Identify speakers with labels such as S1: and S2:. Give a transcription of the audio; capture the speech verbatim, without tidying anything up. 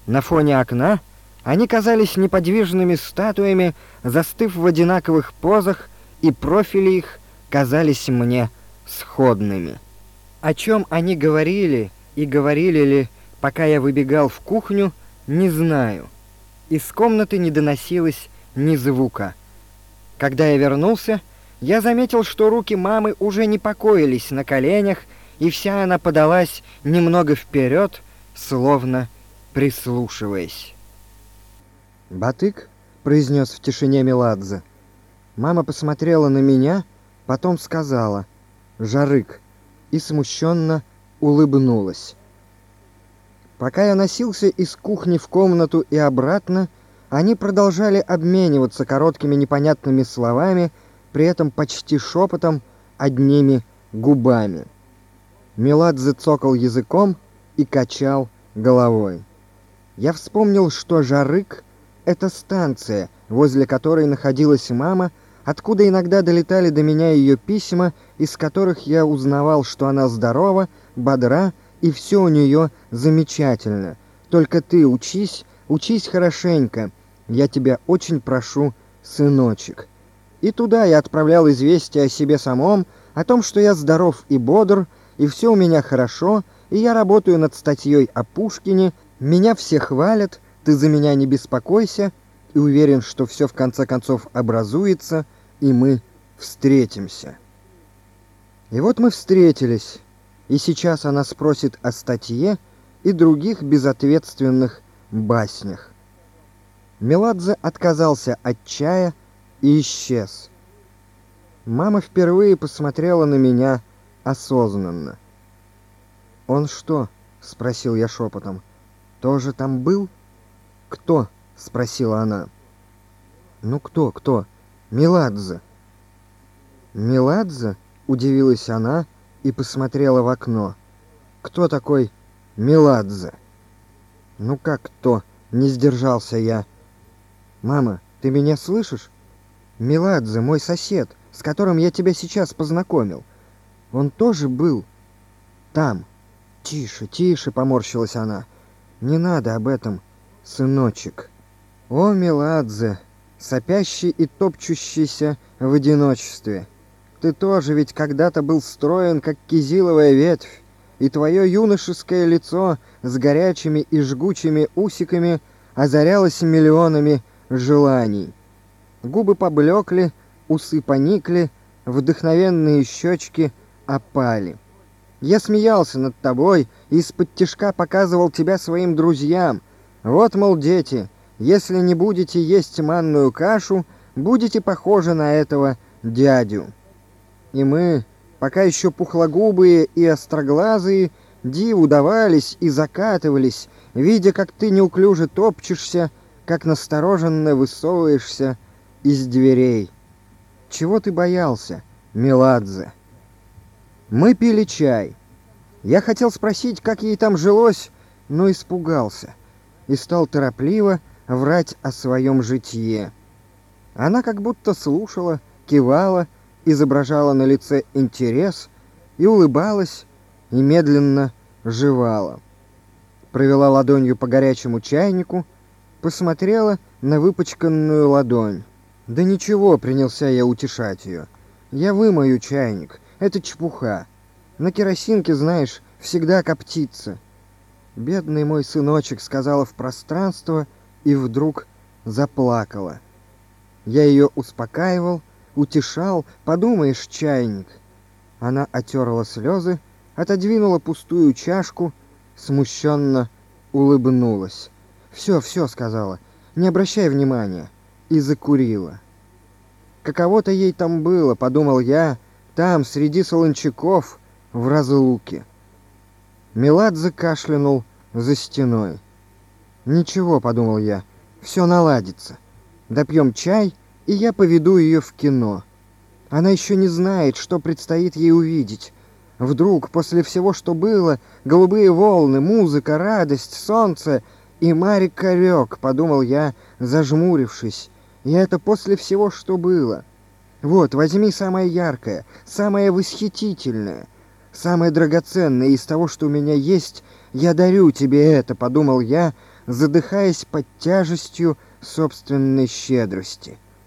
S1: На фоне окна они казались неподвижными статуями, застыв в одинаковых позах, и профили их казались мне сходными. О чем они говорили и говорили ли, пока я выбегал в кухню, не знаю. Из комнаты не доносилось ни звука. Когда я вернулся, я заметил, что руки мамы уже не покоились на коленях, и вся она подалась немного вперед, словно прислушиваясь. «Батык?» — произнес в тишине Меладзе. Мама посмотрела на меня, потом сказала «Жарык» и смущенно улыбнулась. Пока я носился из кухни в комнату и обратно, они продолжали обмениваться короткими непонятными словами, при этом почти шепотом, одними губами. Меладзе цокал языком и качал головой. Я вспомнил, что Жарык — это станция, возле которой находилась мама, откуда иногда долетали до меня ее письма, из которых я узнавал, что она здорова, бодра, и все у нее замечательно. Только ты учись, учись хорошенько. Я тебя очень прошу, сыночек. И туда я отправлял известие о себе самом, о том, что я здоров и бодр, и все у меня хорошо, и я работаю над статьей о Пушкине, меня все хвалят, ты за меня не беспокойся, и уверен, что все в конце концов образуется, и мы встретимся. И вот мы встретились. И сейчас она спросит о статье и других безответственных баснях. Меладзе отказался от чая и исчез. Мама впервые посмотрела на меня осознанно. «Он что?» — спросил я шепотом. «Тоже там был?» «Кто?» — спросила она. «Ну кто, кто? Меладзе». «Меладзе?» — удивилась она и посмотрела в окно. «Кто такой Меладзе?» «Ну как кто?» — не сдержался я. «Мама, ты меня слышишь? Меладзе, мой сосед, с которым я тебя сейчас познакомил. Он тоже был там». «Тише, тише», — поморщилась она. «Не надо об этом, сыночек». «О, Меладзе, сопящий и топчущийся в одиночестве. Ты тоже ведь когда-то был строен, как кизиловая ветвь, и твое юношеское лицо с горячими и жгучими усиками озарялось миллионами желаний. Губы поблекли, усы поникли, вдохновенные щечки опали. Я смеялся над тобой и из-под тишка показывал тебя своим друзьям. Вот, мол, дети, если не будете есть манную кашу, будете похожи на этого дядю». И мы, пока еще пухлогубые и остроглазые, диву давались и закатывались, видя, как ты неуклюже топчешься, как настороженно высовываешься из дверей. Чего ты боялся, Меладзе? Мы пили чай. Я хотел спросить, как ей там жилось, но испугался и стал торопливо врать о своем житье. Она как будто слушала, кивала, изображала на лице интерес и улыбалась, и медленно жевала. Провела ладонью по горячему чайнику, посмотрела на выпачканную ладонь. «Да ничего», — принялся я утешать ее. «Я вымою чайник, это чепуха. На керосинке, знаешь, всегда коптится». «Бедный мой сыночек», — сказала в пространство и вдруг заплакала. Я ее успокаивал, утешал, подумаешь, чайник. Она отерла слезы, отодвинула пустую чашку, смущенно улыбнулась. «Все, все», — сказала, — «не обращай внимания», и закурила. Каково-то ей там было, подумал я, там, среди солончаков, в разлуке. Меладзе кашлянул за стеной. «Ничего», — подумал я, — «все наладится. Допьем чай, и я поведу ее в кино. Она еще не знает, что предстоит ей увидеть. Вдруг, после всего, что было, голубые волны, музыка, радость, солнце и Марик Корёк», — подумал я, зажмурившись. «И это после всего, что было. Вот, возьми самое яркое, самое восхитительное, самое драгоценное из того, что у меня есть. Я дарю тебе это», — подумал я, задыхаясь под тяжестью собственной щедрости.